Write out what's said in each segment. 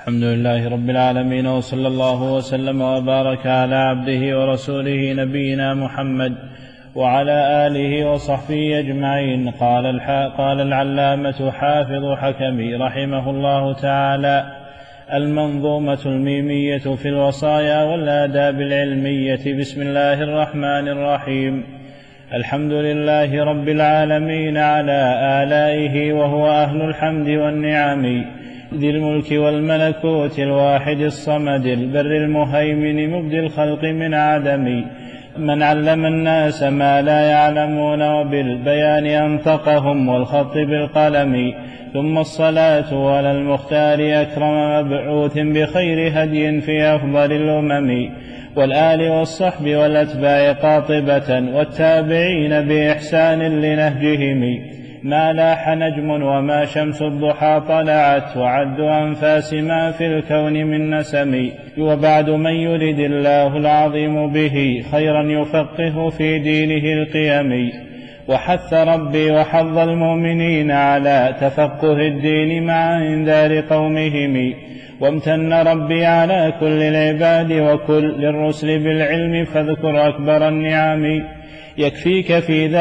الحمد لله رب العالمين، وصلى الله وسلم وبارك على عبده ورسوله نبينا محمد وعلى آله وصحبه أجمعين. قال العلامة حافظ حكمي رحمه الله تعالى: المنظومة الميمية في الوصايا والآداب العلمية. بسم الله الرحمن الرحيم. الحمد لله رب العالمين على آلائه، وهو أهل الحمد والنعم، ذي الملك والملكوت، الواحد الصمد، البر المهيمن، مبدي الخلق من عدم، من علم الناس ما لا يعلمون، وبالبيان أنطقهم، والخط بالقلم. ثم الصلاة على المختار أكرم مبعوث بخير هدي في أفضل الأمم، والآل والصحب والأتباع قاطبة، والتابعين بإحسان لنهجهم. ما لاح نجم وما شمس الضحى طلعت، وعد أنفاس ما في الكون من نسم. وبعد، من يرد الله العظيم به خيرا يفقه في دينه القيم. وحث ربي وحظ المؤمنين على تفقه الدين مع انذار قومهم. وامتن ربي على كل العباد وكل الرسل بالعلم، فاذكر أكبر النعم. ويكفيك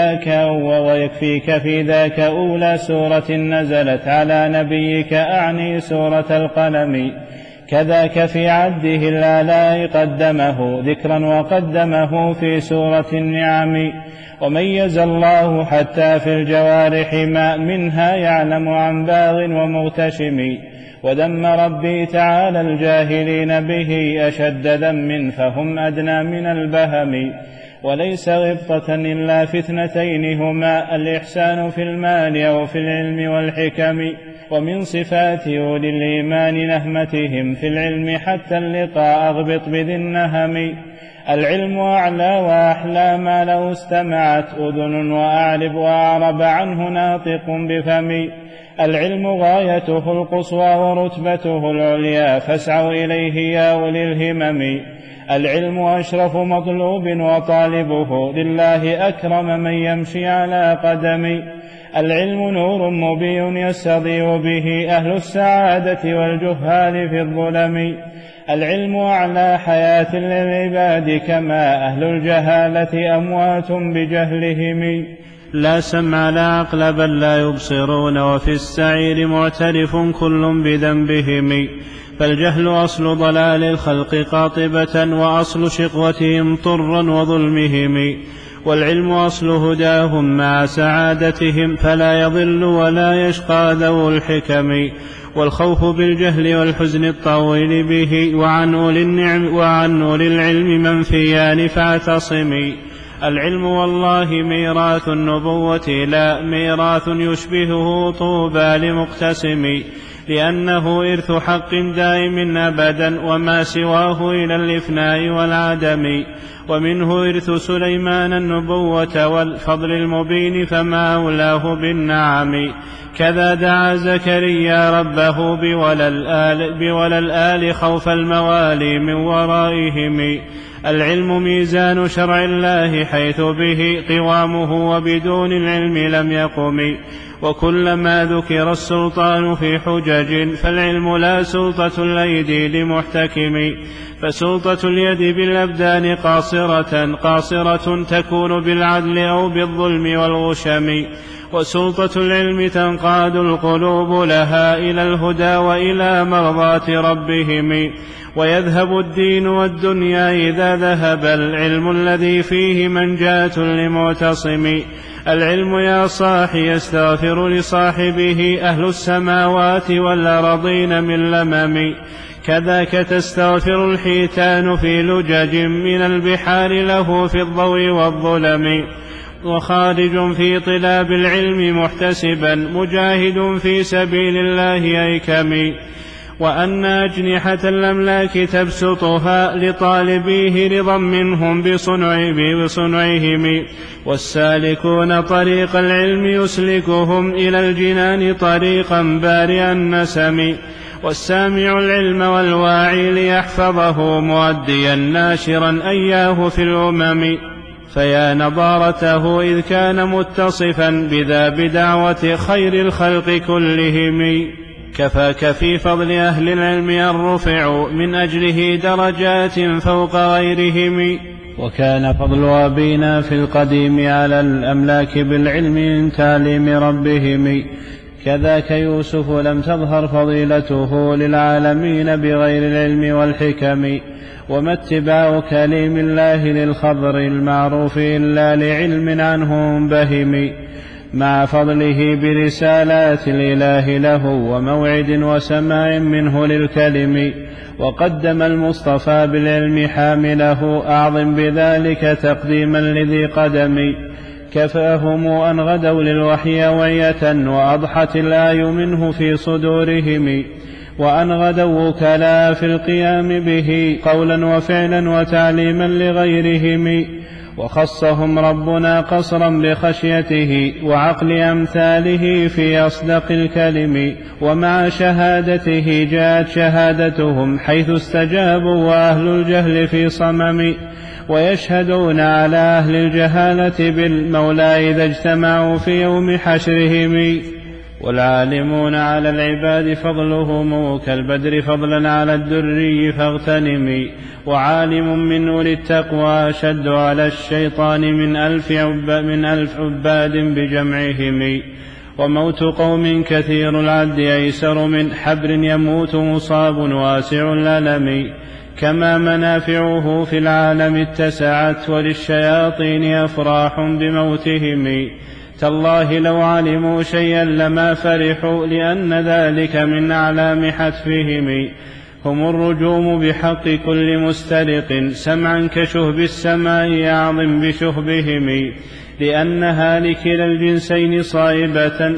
في ذاك أولى سورة نزلت على نبيك، أعني سورة القلم. كذاك في عده الآلاء قدمه ذكرا، وقدمه في سورة النعم. وميز الله حتى في الجوارح ما منها يعلم عن باغ ومغتشم. وذم ربي تعالى الجاهلين به أشد ذم، فهم أدنى من البهم. وليس غبطة إلا في اثنتين هما: الإحسان في المال أو في العلم والحكم. ومن صفات أولي الإيمان نهمتهم في العلم، حتى اللقاء أغبط بذي النهم. العلم أعلى وأحلى ما لو استمعت أذن، وأعرب وأعرب عنه ناطق بفم. العلم غايته القصوى ورتبته العليا، فاسعوا إليه يا أولي الهمم. العلم أشرف مطلوب، وطالبه لله أكرم من يمشي على قدم. العلم نور مبين يستضيء به أهل السعادة والجهال في الظلم. العلم أعلى حياة للعباد، كما أهل الجهالة أموات بجهلهم. لا سمع لا عقل بل لا يبصرون، وفي السعير معترف كل بذنبهم. فالجهل أصل ضلال الخلق قاطبة، وأصل شقوتهم طرا وظلمهم. والعلم أصل هداهم مع سعادتهم، فلا يضل ولا يشقى ذو الحكم. والخوف بالجهل والحزن الطويل به، وعن أولي العلم منفيان فاعتصمي. العلم والله ميراث النبوة، لا ميراث يشبهه طوبى لمقتسم. لأنه إرث حق دائم أبدا، وما سواه إلى الإفناء والعدم. ومنه إرث سليمان النبوة والفضل المبين، فما أولاه بالنعم. كذا دعا زكريا ربه بولا الآل خوف الموالي من ورائهم. العلم ميزان شرع الله، حيث به قوامه، وبدون العلم لم يقم. وكلما ذكر السلطان في حجج، فالعلم لا سلطة الأيدي لمحتكم. فسلطة اليد بالأبدان قاصرة تكون بالعدل أو بالظلم والغشم. وسلطة العلم تنقاد القلوب لها إلى الهدى وإلى مرضاة ربهم. ويذهب الدين والدنيا إذا ذهب العلم، الذي فيه منجاة لمعتصم. العلم يا صاحي يستغفر لصاحبه أهل السماوات والأرضين من لمم. كذاك تستغفر الحيتان في لجج من البحار له في الضوء والظلم. وخارج في طلاب العلم محتسبا، مجاهد في سبيل الله أيكم. وأن أجنحة الأملاك تبسطها لطالبيه رضا منهم بصنعهم. والسالكون طريق العلم يسلكهم إلى الجنان طريقا بارئ النسم. والسامع العلم والواعي ليحفظه، مؤديا ناشرا أياه في الأمم. فيا نضارته إذ كان متصفا بذا بدعوة خير الخلق كلهم. كفاك في فضل أهل العلم أن رفعوا من أجله درجات فوق غيرهم. وكان فضل أبينا في القديم على الأملاك بالعلم من تعليم ربهم، كذاك يوسف لم تظهر فضيلته للعالمين بغير العلم والحكم. وما اتباع كليم الله للخبر المعروف إلا لعلم عنه منبهم، مع فضله برسالات الإله له وموعد وسماع منه للكلم. وقدم المصطفى بالعلم حامله، أعظم بذلك تقديما لذي قدم. كفاهم أن غدوا للوحي وعية، وأضحت الآي منه في صدورهم، وأن غدوا وكلا في القيام به قولا وفعلا وتعليما لغيرهم. وخصهم ربنا قصرا بخشيته وعقل أمثاله في أصدق الكلم. ومع شهادته جاءت شهادتهم حيث استجابوا، وأهل الجهل في صمم. ويشهدون على أهل الجهالة بالمولى إذا اجتمعوا في يوم حشرهم. والعالمون على العباد فضلهم كالبدر فضلا على الدري فاغتنم. وعالم من أولي التقوى أشد على الشيطان من ألف عباد بجمعهم. وموت قوم كثير العد أيسر من حبر يموت مصاب واسع الألم. كما منافعه في العالم اتسعت، وللشياطين أفراح بموتهم. تالله لو علموا شيئا لما فرحوا، لأن ذلك من أعلام حتفهم. هم الرجوم بحق كل مسترق، سمعا كشهب السماء أعظم بشهبهم. لأن هالكلا الجنسين صائبة،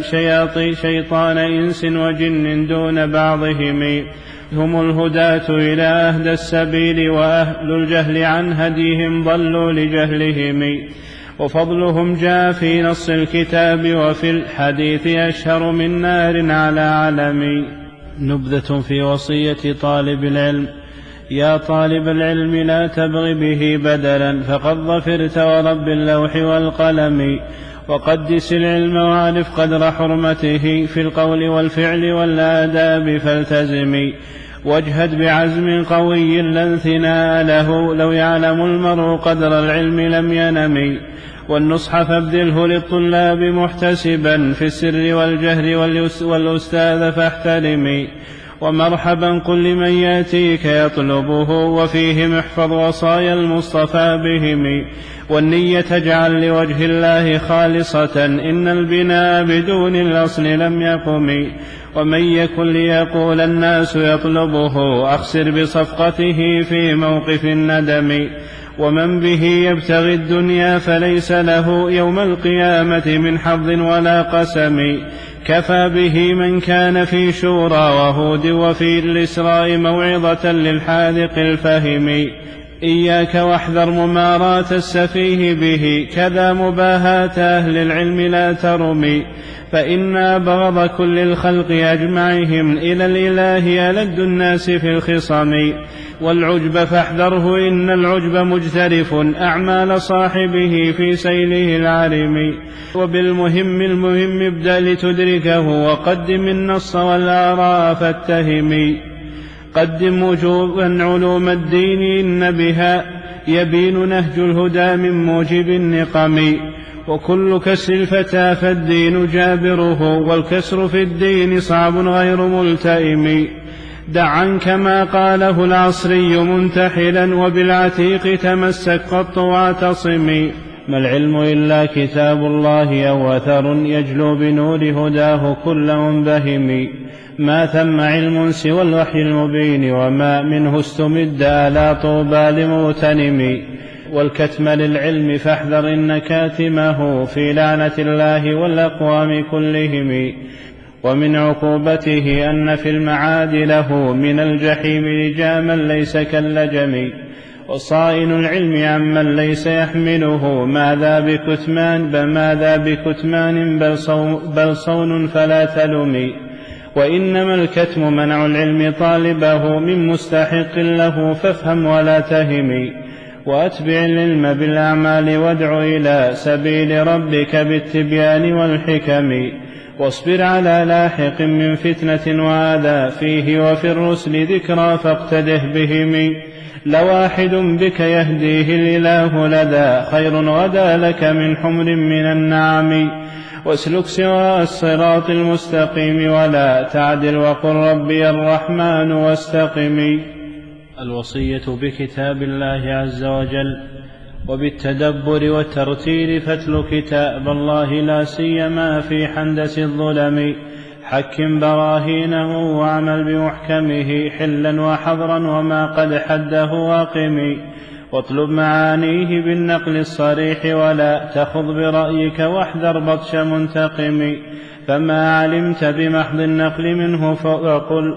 شيطان إنس وجن دون بعضهم. هم الهداة إلى أهدى السبيل، وأهل الجهل عن هديهم ضلوا لجهلهم. وفضلهم جاء في نص الكتاب، وفي الحديث أشهر من نار على علم. نبذة في وصية طالب العلم. يا طالب العلم لا تبغ به بدلا، فقد ظفرت ورب اللوح والقلم. وقدس العلم واعرف قدر حرمته، في القول والفعل والآداب فالتزم. واجهد بعزم قوي لا انثناء له، لو يعلم المرء قدر العلم لم ينم. والنصح فابذله للطلاب محتسبا، في السر والجهر والأستاذ فاحترم. ومرحبا قل لمن يأتيك يطلبه، وفيهم احفظ وصايا المصطفى بهم. والنية اجعل لوجه الله خالصة، إن البناء بدون الأصل لم يقم. ومن يكن ليقول الناس يطلبه، أخسر بصفقته في موقف الندم. ومن به يبتغي الدنيا فليس له يوم القيامة من حظ ولا قسم. كفى به من كان في شورى وهود، وفي الإسراء موعظة للحاذق الفهم. إياك واحذر ممارات السفيه به، كذا مباهاة أهل العلم لا ترم. فإن أبغض كل الخلق أجمعهم إلى الإله ألد الناس في الخصم. والعجب فاحذره، إن العجب مجترف أعمال صاحبه في سيله العرم. وبالمهم ابدأ لتدركه، وقدم النص والآراء فاتهم. قدم وجوبا علوم الدين، إن بها يبين نهج الهدى من موجب النقم. وكل كسر الفتى فالدين جابره، والكسر في الدين صعب غير ملتئم. دع عنك ما قاله العصري منتحلا، وبالعتيق تمسك قط واعتصم. ما العلم إلا كتاب الله أو أثر، يجلو بنور هداه كل منبهم. ما ثم علم سوى الوحي المبين، وما منه استمد ألا طوبى لمغتنم. والكتم للعلم فاحذر إن كاتمه في لعنة الله والأقوام كلهم. ومن عقوبته أن في المعاد له من الجحيم لجاما ليس كاللجم. وصائن العلم عمن ليس يحمله، ماذا بكتمان بل صون فلا تلم. وإنما الكتم منع العلم طالبه من مستحق له، فافهم ولا تهم. وأتبع العلم بالأعمال، وادع إلى سبيل ربك بالتبيان والحكم. واصبر على لاحق من فتنة وآذى فيه وفي الرسل ذكرى فاقتده بهم. لواحد بك يهديه الإله لدى خير غدا لك من حمر من النعم. واسلك سواء الصراط المستقيم ولا تعدل وقل ربي الرحمن واستقم. الوصية بكتاب الله عز وجل وبالتدبر والترتيل، فاتل كتاب الله لا سيما في حندس الظلم. حكم براهينه واعمل بمحكمه حلا وحظرا وما قد حده واقم. واطلب معانيه بالنقل الصريح ولا تخض برأيك واحذر بطش منتقم. فما علمت بمحض النقل منه فقل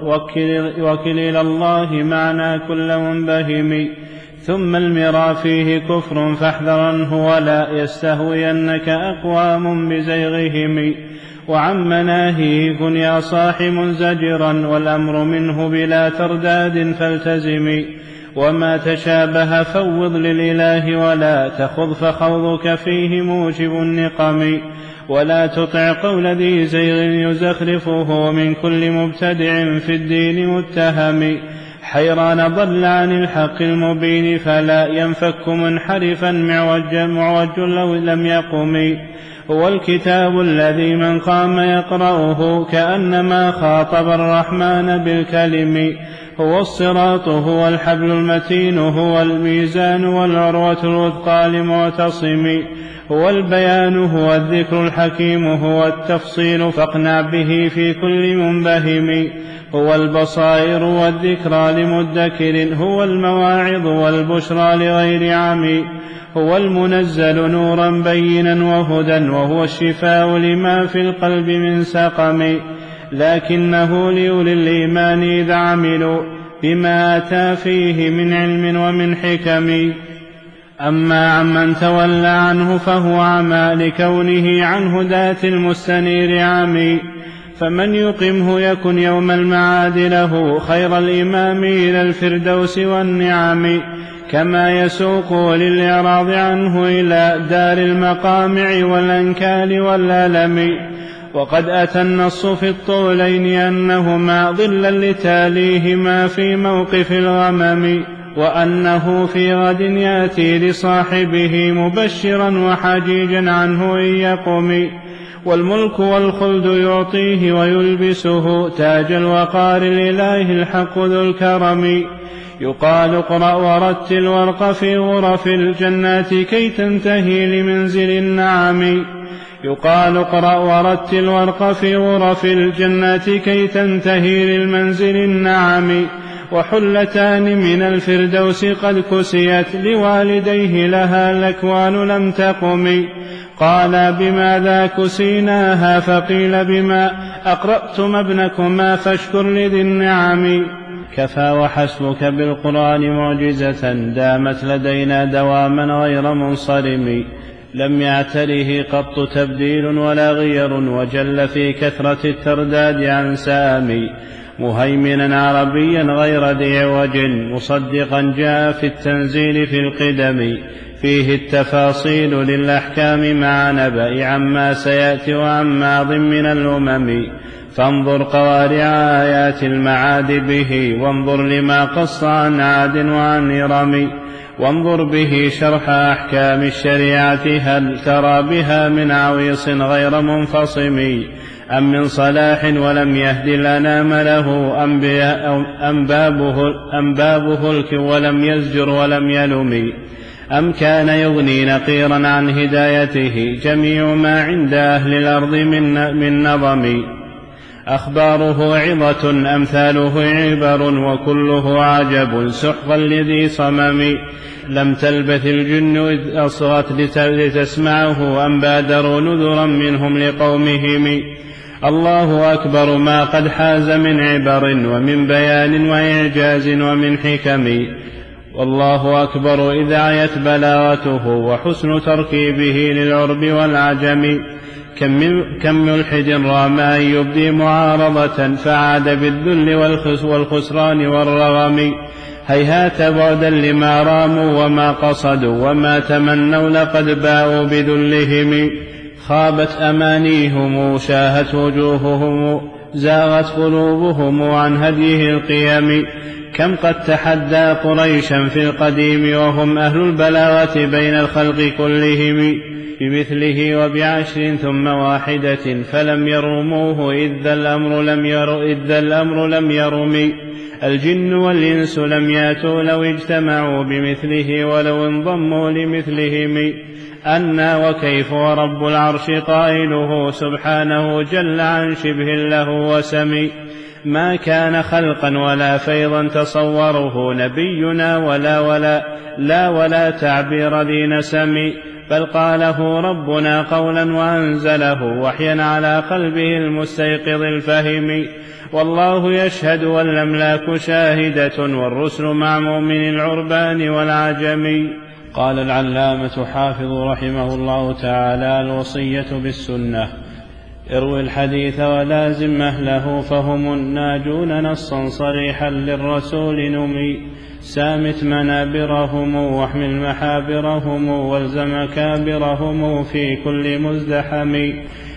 وكل إلى الله معنى كل منبهم. ثم المرى فيه كفر فاحذرنه ولا يستهوينك أقوام بزيغهم. وعن مناهيه كن يا صاح منزجرا والأمر منه بلا ترداد فالتزم. وما تشابه فوض للإله ولا تخض فخوضك فيه موجب النقم. ولا تطع قول ذي زيغ يزخرفه من كل مبتدع في الدين متهم. حيران ضل عن الحق المبين فلا ينفك منحرفا معوج لو لم يقم. هو الكتاب الذي من قام يقرأه كأنما خاطب الرحمن بالكلم. هو الصراط هو الحبل المتين هو الميزان والعروة الوثقى لمعتصم. هو البيان هو الذكر الحكيم هو التفصيل فاقنع به في كل منبهم. هو البصائر والذكرى لمدكر هو المواعظ والبشرى لغير عمي. هو المنزل نورا بينا وهدى وهو الشفاء لما في القلب من سقم. لكنه لأولي الإيمان إذا عملوا بما أتى فيه من علم ومن حكم. أما عمن تولى عنه فهو عمى لكونه عن هداة المستنير عمي. فمن يقمه يكن يوم المعاد له خير الإمام إلى الفردوس والنعم. كما يسوق للإعراض عنه إلى دار المقامع والأنكال والألم. وقد أتى النص في الطولين أنهما ظلا لتاليهما في موقف الغمم. وأنه في غد يأتي لصاحبه مبشرا وحجيجا عنه إن يقم. والملك والخلد يعطيه ويلبسه تاج الوقار الإله الحق ذو الكرم. يقال اقرأ ورتل وارق في غرف الجنات كي تنتهي لمنزل النعم. يقال اقرأ ورتل وارق في غرف الجنات كي تنتهي للمنزل النعم. وحلتان من الفردوس قد كسيت لوالديه لها الأكوان لم تقم. قال بماذا كسيناها فقيل بما أقرأتم ابنكما فاشكر لذي النعم. كفى وحسبك بالقرآن معجزة دامت لدينا دواما غير منصرم. لم يعتره قط تبديل ولا غير وجل في كثرة الترداد عن سامي. مهيمنا عربيا غير ذي عوج مصدقا جاء في التنزيل في القدم. فيه التفاصيل للأحكام مع نبأ عما سيأتي وعن ماض من الأمم. فانظر قوارع آيات المعاد به وانظر لما قص عن عاد وعن إرم. وانظر به شرح أحكام الشريعة هل ترى بها من عويص غير منفصم. أم من صلاح ولم يهد الأنام له أم بابه الك ولم يزجر ولم يلم. أم كان يغني نقيرا عن هدايته جميع ما عند أهل الأرض من نظم. أخباره عظة أمثاله عبر وكله عجب سحقا لذي صمم. لم تلبث الجن إذ أصغت لتسمعه أم بادروا نذرا منهم لقومهم. الله أكبر ما قد حاز من عبر ومن بيان وإعجاز ومن حكم. والله أكبر إذ عيت بلاغته وحسن تركيبه للعرب والعجم. كم ملحد رام أن يبدي معارضة فعاد بالذل والخسران والرغم. هيهات بعدا لما راموا وما قصدوا وما تمنوا لقد باءوا بذلهم. خابت أمانيهم، شاهت وجوههم، زاغت قلوبهم عن هديه القيم. كم قد تحدى قريشا في القديم وهم أهل البلاغة بين الخلق كلهم، بمثله وبعشر ثم واحدة فلم يرموه إذ ذا الأمر لم يرم. الجن والإنس لم ياتوا لو اجتمعوا بمثله ولو انضموا لمثلهم. أنى وكيف ورب العرش قائله سبحانه جل عن شبه له وسم. ما كان خلقا ولا فيضا تصوره نبينا ولا تعبير ذي نسم، بل قاله ربنا قولا وأنزله وحيا على قلبه المستيقظ الفهم. والله يشهد والأملاك شاهدة والرسل مع مؤمن العربان والعجم. قال العلامة حافظ رحمه الله تعالى: الوصية بالسنة. اروي الحديث ولازم أهله فهم الناجون نصا صريحا للرسول نمي. سامت منابرهم واحمل محابرهم والزم كابرهم في كل مزدحم.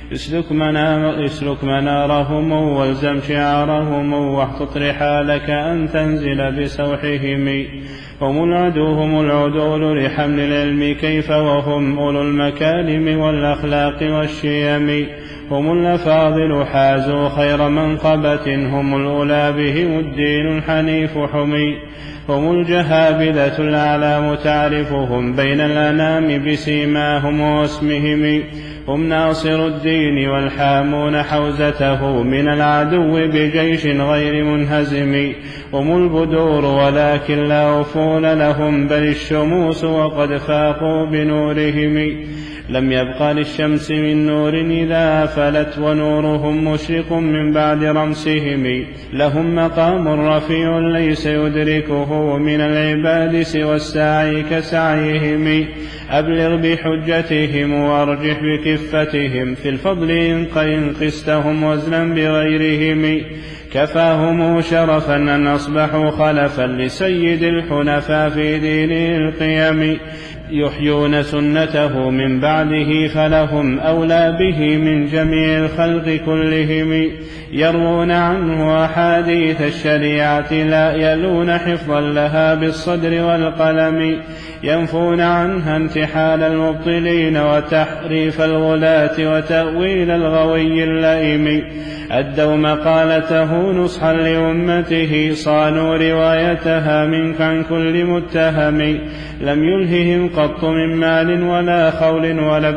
اسلك منارهم والزم شعارهم واحتط رحالك أن تنزل بسوحهم. هم العدول لحمل العلم كيف وهم أولو المكارم والأخلاق والشيم. هم الأفاضل حازوا خير منقبة هم الأولى بهم الدين الحنيف حمي. هم الجهابذة الأعلام تعرفهم بين الأنام بسيماهم واسمهم. هم ناصر الدين والحامون حوزته من العدو بجيش غير منهزم. هم البدور ولكن لا أفول لهم بل الشموس وقد فاقوا بنورهم. لم يبق للشمس من نور إذا أفلت ونورهم مشرق من بعد رمسهم. لهم مقام رفيع ليس يدركه من العباد سوى السعي كسعيهم. أبلغ بحجتهم وارجح بكفتهم في الفضل إن قستهم وزنا بغيرهم. كفاهم شرفا أن أصبحوا خلفا لسيد الحنفاء في دينه القيم. يحيون سنته من بعده فلهم أولى به من جميع الخلق كلهم. يروون عنه أحاديث الشريعة لا يلون حفظا لها بالصدر والقلم. ينفون عنها انتحال المبطلين وتحريف الغلاة وتأويل الغوي اللئيم. أدوا مقالته نصحا لأمته صانوا روايتها منك عن كل متهم. لم يلههم قط من مال ولا خول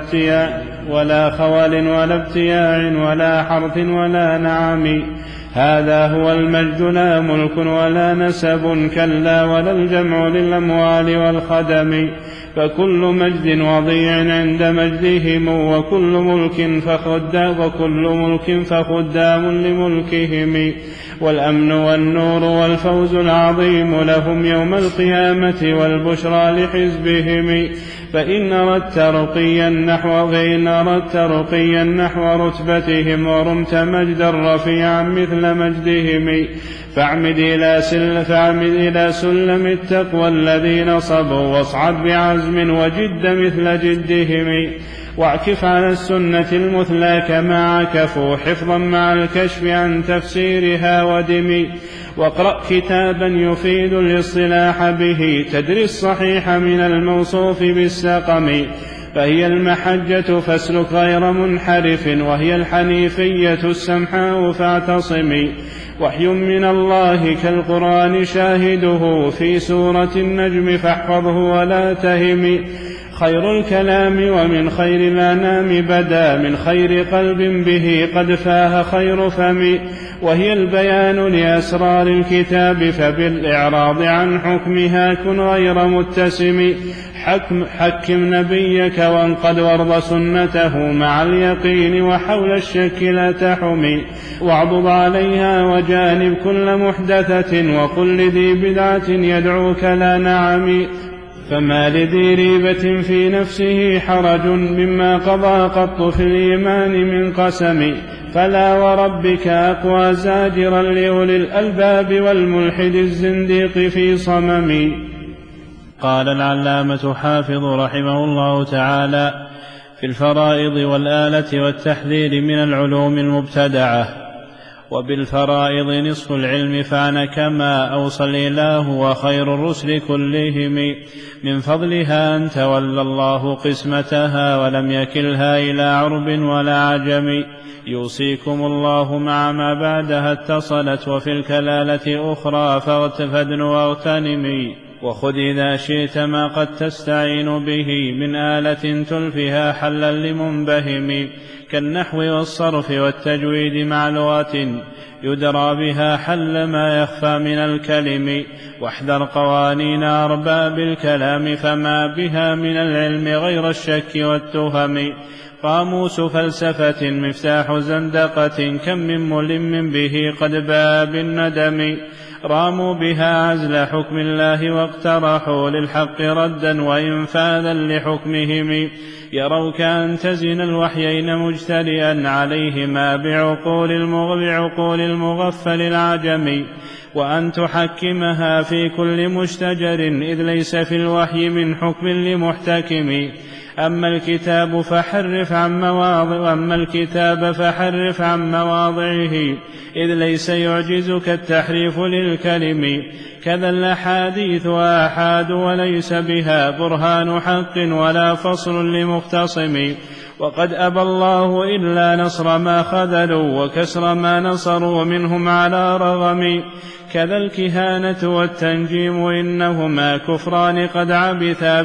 ولا ابتياع ولا حرث ولا نعم. هذا هو المجد لا ملك ولا نسب كلا ولا الجمع للأموال والخدم. فكل مجد وضيع عند مجدهم وكل ملك فخدام لملكهم. والأمن والنور والفوز العظيم لهم يوم القيامة والبشرى لحزبهم. فإن أردت رقيا نحو رتبتهم ورمت مجدا رفيعا مثل مجدهم. فاعمد إلى سلم التقوى الذين صبوا واصعد بعزم وجد مثل جدهم. واعكف على السنة المثلى كما عكفوا حفظا مع الكشف عن تفسيرها ودم. واقرأ كتابا يفيد الاصطلاح به تدري الصحيح من الموصوف بالسقم. فهي المحجة فاسلك غير منحرف وهي الحنيفية السمحاء فاعتصم. وحي من الله كالقرآن شاهده في سورة النجم فاحفظه ولا تهم. خير الكلام ومن خير الأنام بدا من خير قلب به قد فاه خير فم. وهي البيان لأسرار الكتاب فبالإعراض عن حكمها كن غير متسم. حكم نبيك وانقد وارض سنته مع اليقين وحول الشك لا تحمي. واعضد عليها وجانب كل محدثة وقل لذي بدعة يدعوك لا نعم. فما لذي ريبة في نفسه حرج مما قضى قط في الإيمان من قسم. فلا وربك أقوى زاجرا لأولي الألباب والملحد الزنديق في صمم. قال العلامة حافظ رحمه الله تعالى: في بالفرائض والآلة والتحذير من العلوم المبتدعة. وبالفرائض نصف العلم فعن كما أوصى الإله وخير الرسل كلهم من فضلها أن تولى الله قسمتها ولم يكلها إلى عرب ولا عجم. يوصيكم الله مع ما بعدها اتصلت وفي الكلالة أخرى فادن واغتنمي. وخذ إذا شئت ما قد تستعين به من آلة تلفها حلا لمنبهم كالنحو والصرف والتجويد مع لغة يدرى بها حل ما يخفى من الكلم. واحذر قوانين أرباب الكلام فما بها من العلم غير الشك والتهم. قاموس فلسفة مفتاح زندقة كم من ملم به قد باء بالندم. راموا بها عزل حكم الله واقترحوا للحق ردا وإنفاذا لحكمهم. يروك أن تزن الوحيين مجترئا عليهما بعقول المغفل العجم وأن تحكمها في كل مشتجر إذ ليس في الوحي من حكم لمحتكم. أما الكتاب فحرف عن مواضعه إذ ليس يعجزك التحريف للكلم. كذا الأحاديث آحاد وليس بها برهان حق ولا فصل لمختصم. وقد أبى الله إلا نصر ما خذلوا وكسر ما نصروا منهم على رغم. كذا الكهانة والتنجيم إنهما كفران قد عبثا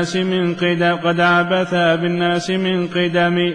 بالناس من قدم.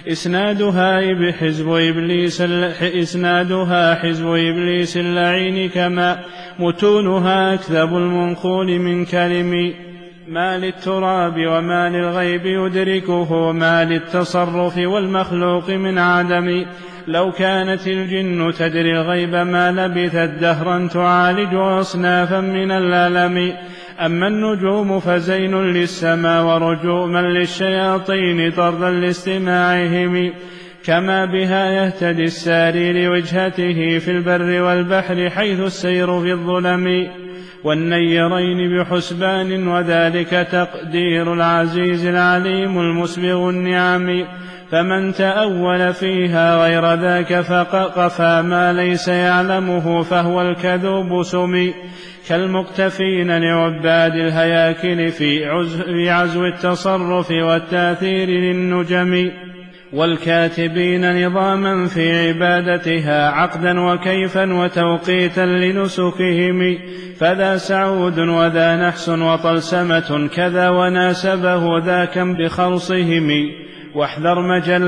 إسنادها حزب إبليس اللعين كما متونها أكذب المنقول من كلم. ما للتراب وما للغيب يدركه ما للتصرف والمخلوق من عدم. لو كانت الجن تدري الغيب ما لبثت دهرا تعالج أصنافا من الألم. أما النجوم فزين للسماء ورجوما للشياطين طردا لاستماعهم. كما بها يهتدي الساري لوجهته في البر والبحر حيث السير في الظلم. والنيرين بحسبان وذلك تقدير العزيز العليم المسبغ النعم. فمن تأول فيها غير ذاك فقفى ما ليس يعلمه فهو الكذوب سمي. كالمقتفين لعباد الهياكل في عزو التصرف والتاثير للنجم. والكاتبين نظاما في عبادتها عقدا وكيفا وتوقيتا لنسكهم. فذا سعود وذا نحس وطلسمة كذا وناسبه ذاكا بخرصهم. واحذر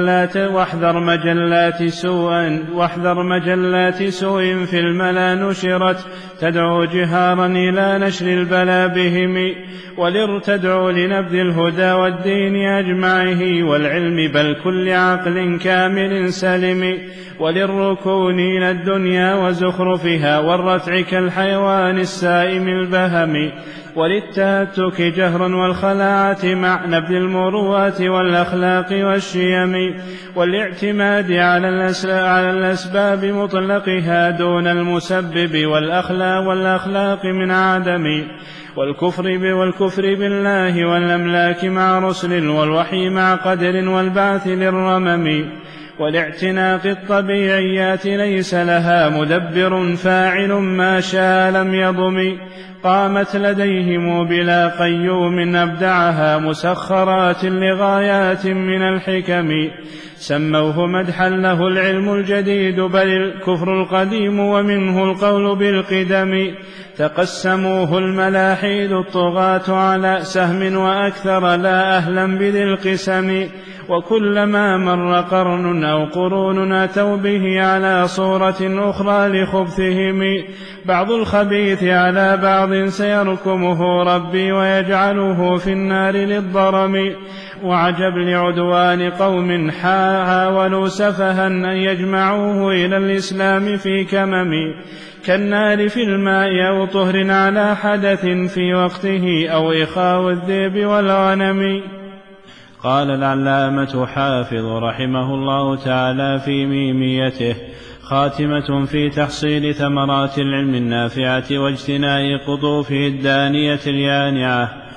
مجلات سوء في الملا نشرت تدعو جهارا إلى نشر البلا بهم. ولتدعو لنبذ الهدى والدين أجمعه والعلم بل كل عقل كامل سلم. وللركون إلى الدنيا وزخرفها والرتع كالحيوان السائم البهم. وللتهتك جهرا والخلاعة مع نبذ المروءات والأخلاق والشيم. والاعتماد على الأسباب مطلقها دون المسبب والأخلاق من عدم. والكفر بالله والأملاك مع رسل والوحي مع قدر والبعث للرمم. والاعتناق الطبيعيات ليس لها مدبر فاعل ما شاء لم يضم. قامت لديهم بلا قيوم أبدعها مسخرات لغايات من الحكم. سموه مدحا له العلم الجديد بل الكفر القديم ومنه القول بالقدم. تقسموه الملاحيد الطغاة على سهم وأكثر لا أهلا بذي القسم. وكلما مر قرن أو قرون أتوا به على صورة أخرى لخبثهم. بعض الخبيث على بعض سيركمه ربي ويجعله في النار للضرم. وعجب لعدوان قوم حاولوا سفها أن يجمعوه إلى الإسلام في كمم. كالنار في الماء أو طهر على حدث في وقته أو إخاء الذئب والغنم. قال العلامة حافظ رحمه الله تعالى في ميميته: خاتمة في تحصيل ثمرات العلم النافعة واجتناء قطوفه الدانية اليانعة.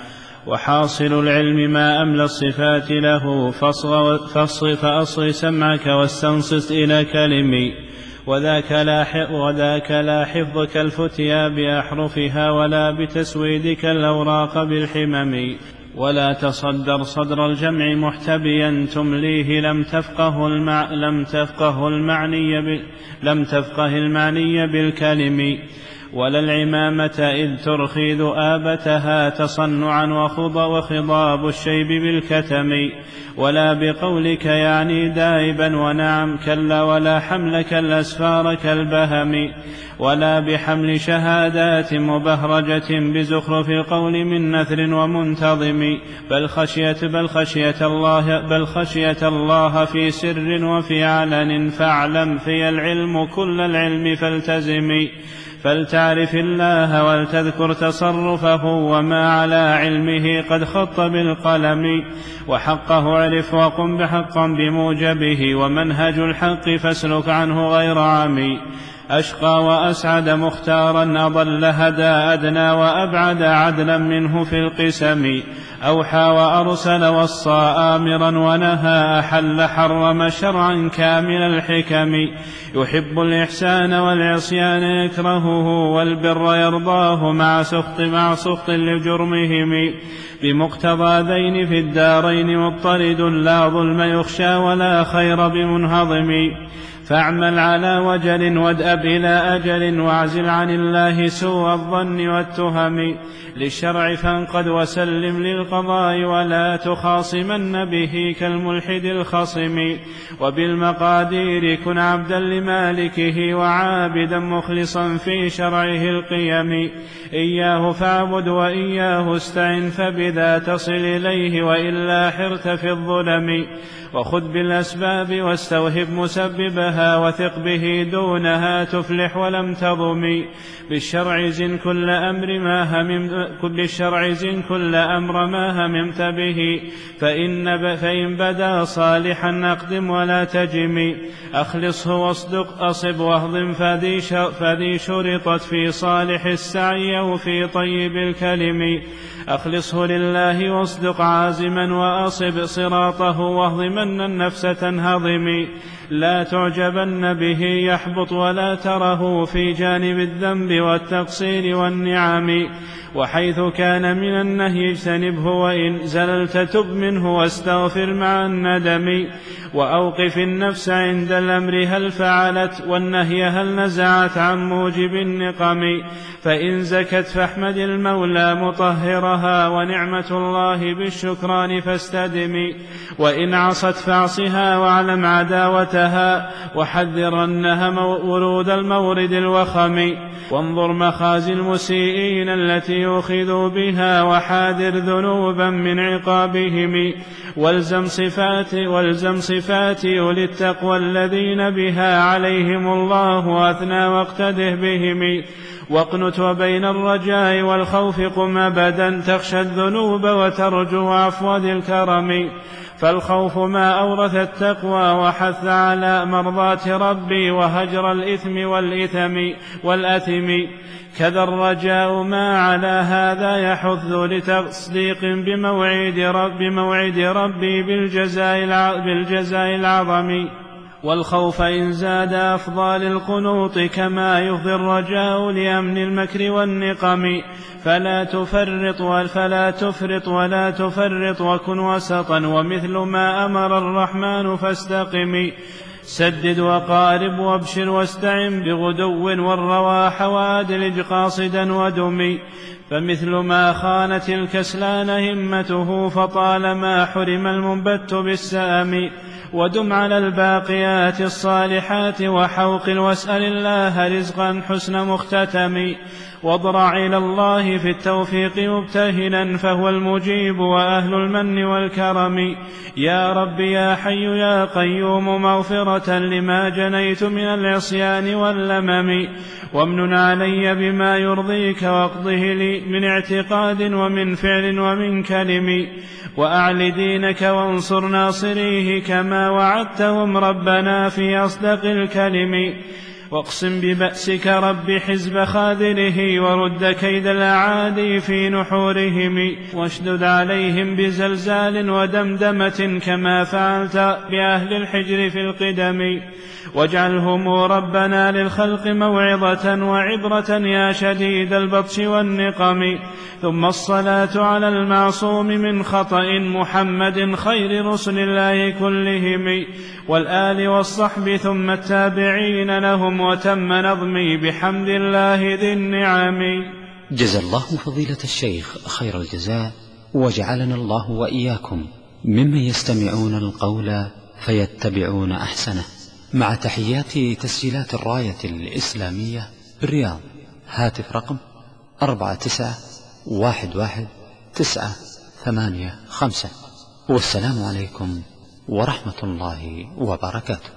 وحاصل العلم ما أملى الصفات له، فأصغ سمعك واستنصت إلى كلمي، وذاك لا حفظ كالفتيا بأحرفها، ولا بتسويدك الأوراق بالحمم، ولا تصدر صدر الجمع محتبيا تمليه، لم تفقه المعني بالكلم، ولا العمامة إذ ترخي ذؤابتها تصنعا وخضاب الشيب بالكتم، ولا بقولك يعني دائبا ونعم كلا، ولا حملك الأسفار كالبهم، ولا بحمل شهادات مبهرجة بزخرف القول من نثر ومنتظم، بل خشية الله في سر وفي علن، فاعلم في العلم كل العلم فالتزم، فلتعرف الله ولتذكر تصرفه، وما على علمه قد خط بالقلم، وحقه عرف وقم بحقا بموجبه، ومنهج الحق فاسلك عنه غير عمي، أشقى وأسعد مختارا أضل هدى أدنى وأبعد عدلا منه في القسم، أوحى وأرسل وصى آمرا ونهى أحل حرم شرعا كامل الحكم، يحب الإحسان والعصيان يكرهه، والبر يرضاه مع سخط لجرمهم، بمقتضى ذين في الدارين مضطرد، لا ظلم يخشى ولا خير بمنهضم، فاعمل على وجل وادأب إلى أجل، واعزل عن الله سوء الظن والتهم، للشرع فانقد وسلم للقضاء، ولا تخاصمن به كالملحد الخصم، وبالمقادير كن عبدا لمالكه، وعابدا مخلصا في شرعه القيم، إياه فاعبد وإياه استعن، فبذا تصل إليه وإلا حرت في الظلم، وخذ بالأسباب واستوهب مسببها، وثق به دونها تفلح ولم تضم، بالشرع زن كل أمر ما هممت به، فإن بدا صالحا أقدم ولا تجم، أخلصه واصدق أصب واهضم، فذي شرطت في صالح السعي وفي طيب الكلم، أخلصه لله واصدق عازما، وأصب صراطه واهضمن النفس تنهضم، لا تعجبن به يحبط، ولا تره في جانب الذنب والتقصير والنعم، وحيث كان من النهي اجتنبه، وإن زللت تب منه واستغفر مع الندم، وأوقف النفس عند الأمر هل فعلت، والنهي هل نزعت عن موجب النقم، فإن زكت فاحمد المولى مطهرها، ونعمة الله بالشكران فاستدم، وإن عصت فاعصها واعلم عداوتها، وحذرنها ورود المورد الوخم، وانظر مخازي المسيئين التي يؤخذوا بها، وحاذر ذنوبا من عقابهم، والزم صفات أولي التقوى الذين بها عليهم الله أثنى، واقتده بهم، واقنت وبين الرجاء والخوف قم أبدا، تخشى الذنوب وترجو عفو ذي الكرم، فالخوف ما أورث التقوى، وحث على مرضات ربي، وهجر الإثم والأثم، كذا الرجاء ما على هذا يحث، لتصديق بموعد ربي بالجزاء العظم، والخوف إن زاد أفضل القنوط، كما يفضي الرجاء لأمن المكر والنقم، فلا تفرط ولا تفرط، وكن وسطا، ومثل ما أمر الرحمن فاستقم، سدد وقارب وابشر واستعن بغدو، والرواح وادلج قاصدا ودم، فمثل ما خانت الكسلان همته، فطالما حرم المنبت بالسام، ودم على الباقيات الصالحات وحوقل، واسأل الله رزقا حسن مختتم، واضرع إلى الله في التوفيق مبتهلا، فهو المجيب وأهل المن والكرم، يا رب يا حي يا قيوم مغفرة لما جنيت من العصيان واللمم، وامنن علي بما يرضيك، واقضه لي من اعتقاد ومن فعل ومن كلم، وأعل دينك وانصر ناصريه، كما وعدتهم ربنا في أصدق الكلم، واقسم ببأسك رب حزب خاذله ورد كيد الأعادي في نحورهم واشدد عليهم بزلزال ودمدمة كما فعلت بأهل الحجر في القدم واجعلهم ربنا للخلق موعظة وعبرة يا شديد البطش والنقم. ثم الصلاة على المعصوم من خطأ محمد خير رسل الله كلهم والآل والصحب ثم التابعين لهم وتم نظمي بحمد الله ذي النعم. جزا الله فضيلة الشيخ خير الجزاء وجعلنا الله وإياكم ممن يستمعون القول فيتبعون أحسنه. مع تحيات تسجيلات الراية الإسلامية بالرياض. هاتف رقم 49111985. والسلام عليكم ورحمة الله وبركاته.